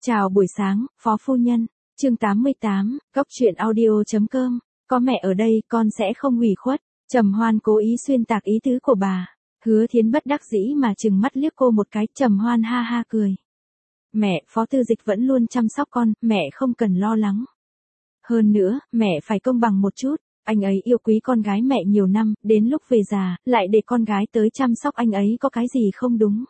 Chào buổi sáng, Phó Phu Nhân. Chương 88, Góc truyện audio.com. Có mẹ ở đây con sẽ không ủy khuất. Trầm Hoan cố ý xuyên tạc ý tứ của bà. Hứa Thiến bất đắc dĩ mà trừng mắt liếc cô một cái. Trầm Hoan ha ha cười. Mẹ, Phó Tư Dịch vẫn luôn chăm sóc con, mẹ không cần lo lắng. Hơn nữa, mẹ phải công bằng một chút. Anh ấy yêu quý con gái mẹ nhiều năm, đến lúc về già, lại để con gái tới chăm sóc anh ấy có cái gì không đúng.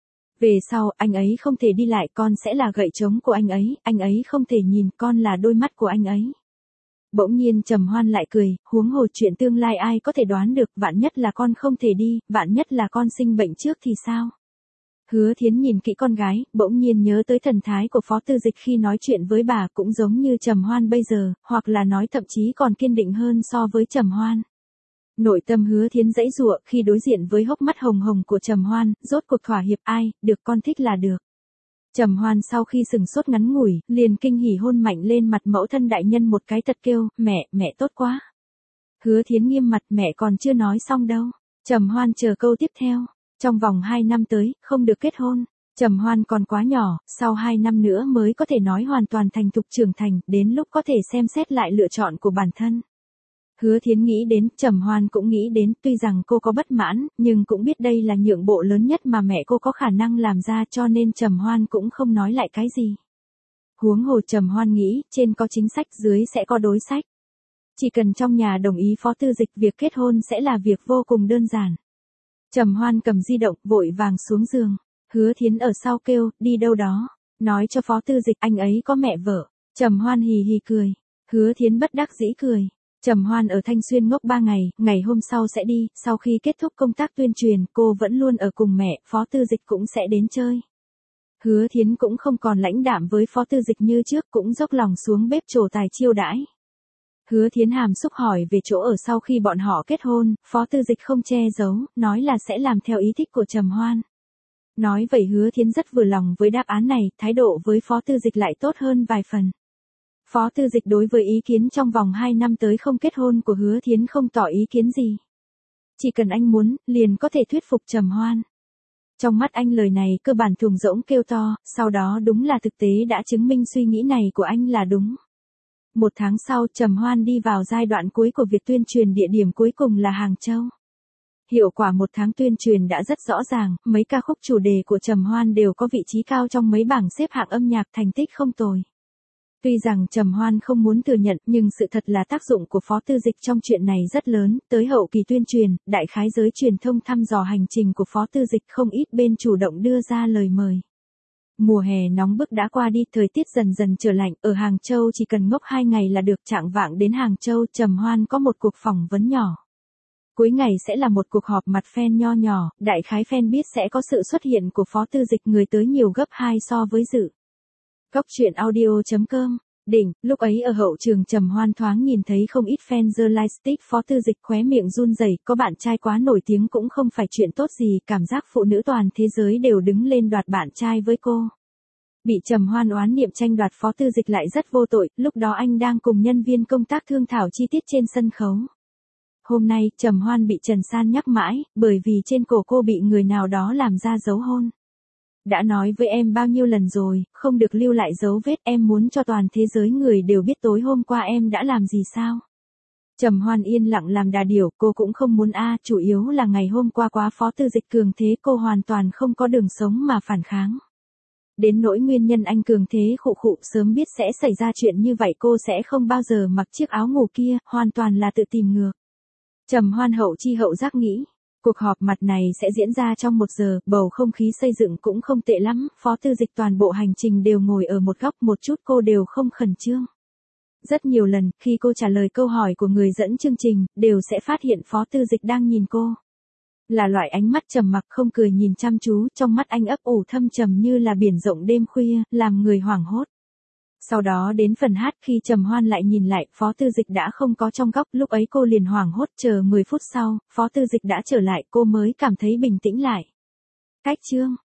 Về sau, anh ấy không thể đi lại, con sẽ là gậy trống của anh ấy không thể nhìn, con là đôi mắt của anh ấy. Bỗng nhiên Trầm Hoan lại cười, huống hồ chuyện tương lai ai có thể đoán được, vạn nhất là con không thể đi, vạn nhất là con sinh bệnh trước thì sao? Hứa Thiến nhìn kỹ con gái, bỗng nhiên nhớ tới thần thái của Phó Tư Dịch khi nói chuyện với bà cũng giống như Trầm Hoan bây giờ, hoặc là nói thậm chí còn kiên định hơn so với Trầm Hoan. Nội tâm Hứa Thiến giãy giụa khi đối diện với hốc mắt hồng hồng của Trầm Hoan, rốt cuộc thỏa hiệp ai, được con thích là được. Trầm Hoan sau khi sừng sốt ngắn ngủi, liền kinh hỉ hôn mạnh lên mặt mẫu thân đại nhân một cái thật kêu, mẹ tốt quá. Hứa Thiến nghiêm mặt, mẹ còn chưa nói xong đâu. Trầm Hoan chờ câu tiếp theo. Trong vòng 2 năm tới, không được kết hôn. Trầm Hoan còn quá nhỏ, sau 2 năm nữa mới có thể nói hoàn toàn thành thục trưởng thành, đến lúc có thể xem xét lại lựa chọn của bản thân. Hứa Thiến nghĩ đến, Trầm Hoan cũng nghĩ đến, tuy rằng cô có bất mãn, nhưng cũng biết đây là nhượng bộ lớn nhất mà mẹ cô có khả năng làm ra, cho nên Trầm Hoan cũng không nói lại cái gì. Huống hồ Trầm Hoan nghĩ, trên có chính sách, dưới sẽ có đối sách. Chỉ cần trong nhà đồng ý Phó Tư Dịch, việc kết hôn sẽ là việc vô cùng đơn giản. Trầm Hoan cầm di động, vội vàng xuống giường. Hứa Thiến ở sau kêu, đi đâu đó, nói cho Phó Tư Dịch anh ấy có mẹ vợ. Trầm Hoan hì hì cười. Hứa Thiến bất đắc dĩ cười. Trầm Hoan ở Thanh Xuyên ngốc 3 ngày, ngày hôm sau sẽ đi, sau khi kết thúc công tác tuyên truyền, cô vẫn luôn ở cùng mẹ, Phó Tư Dịch cũng sẽ đến chơi. Hứa Thiến cũng không còn lãnh đạm với Phó Tư Dịch như trước, cũng dốc lòng xuống bếp trổ tài chiêu đãi. Hứa Thiến hàm xúc hỏi về chỗ ở sau khi bọn họ kết hôn, Phó Tư Dịch không che giấu, nói là sẽ làm theo ý thích của Trầm Hoan. Nói vậy Hứa Thiến rất vừa lòng với đáp án này, thái độ với Phó Tư Dịch lại tốt hơn vài phần. Phó Tư Dịch đối với ý kiến trong vòng 2 năm tới không kết hôn của Hứa Thiến không tỏ ý kiến gì. Chỉ cần anh muốn, liền có thể thuyết phục Trầm Hoan. Trong mắt anh lời này cơ bản thùng rỗng kêu to, sau đó đúng là thực tế đã chứng minh suy nghĩ này của anh là đúng. 1 tháng sau, Trầm Hoan đi vào giai đoạn cuối của việc tuyên truyền, địa điểm cuối cùng là Hàng Châu. Hiệu quả 1 tháng tuyên truyền đã rất rõ ràng, mấy ca khúc chủ đề của Trầm Hoan đều có vị trí cao trong mấy bảng xếp hạng âm nhạc, thành tích không tồi. Tuy rằng Trầm Hoan không muốn thừa nhận, nhưng sự thật là tác dụng của Phó Tư Dịch trong chuyện này rất lớn, tới hậu kỳ tuyên truyền, đại khái giới truyền thông thăm dò hành trình của Phó Tư Dịch, không ít bên chủ động đưa ra lời mời. Mùa hè nóng bức đã qua đi, thời tiết dần dần trở lạnh, ở Hàng Châu chỉ cần ngốc 2 ngày là được. Chạng vạng đến Hàng Châu, Trầm Hoan có một cuộc phỏng vấn nhỏ. Cuối ngày sẽ là một cuộc họp mặt fan nho nhỏ, đại khái fan biết sẽ có sự xuất hiện của Phó Tư Dịch, người tới nhiều gấp 2 so với dự. Góc truyện audio.com. Đỉnh, lúc ấy ở hậu trường Trầm Hoan thoáng nhìn thấy không ít fan The Lightstick. Phó Tư Dịch khóe miệng run rẩy, có bạn trai quá nổi tiếng cũng không phải chuyện tốt gì, cảm giác phụ nữ toàn thế giới đều đứng lên đoạt bạn trai với cô. Bị Trầm Hoan oán niệm tranh đoạt, Phó Tư Dịch lại rất vô tội, lúc đó anh đang cùng nhân viên công tác thương thảo chi tiết trên sân khấu. Hôm nay, Trầm Hoan bị Trần San nhắc mãi, bởi vì trên cổ cô bị người nào đó làm ra dấu hôn. Đã nói với em bao nhiêu lần rồi, không được lưu lại dấu vết, em muốn cho toàn thế giới người đều biết tối hôm qua em đã làm gì sao. Trầm Hoan yên lặng làm đà điểu, cô cũng không muốn chủ yếu là ngày hôm qua quá Phó Tư Dịch cường thế, cô hoàn toàn không có đường sống mà phản kháng. Đến nỗi nguyên nhân anh cường thế khụ, sớm biết sẽ xảy ra chuyện như vậy cô sẽ không bao giờ mặc chiếc áo ngủ kia, hoàn toàn là tự tìm ngược. Trầm Hoan hậu chi hậu giác nghĩ. Cuộc họp mặt này sẽ diễn ra trong 1 giờ, bầu không khí xây dựng cũng không tệ lắm, Phó Tư Dịch toàn bộ hành trình đều ngồi ở một góc, một chút cô đều không khẩn trương. Rất nhiều lần, khi cô trả lời câu hỏi của người dẫn chương trình, đều sẽ phát hiện Phó Tư Dịch đang nhìn cô. Là loại ánh mắt trầm mặc không cười nhìn chăm chú, trong mắt anh ấp ủ thâm trầm như là biển rộng đêm khuya, làm người hoảng hốt. Sau đó đến phần hát, khi Trầm Hoan lại nhìn lại, Phó Tư Dịch đã không có trong góc, lúc ấy cô liền hoảng hốt, chờ 10 phút sau, Phó Tư Dịch đã trở lại, cô mới cảm thấy bình tĩnh lại. Cách chương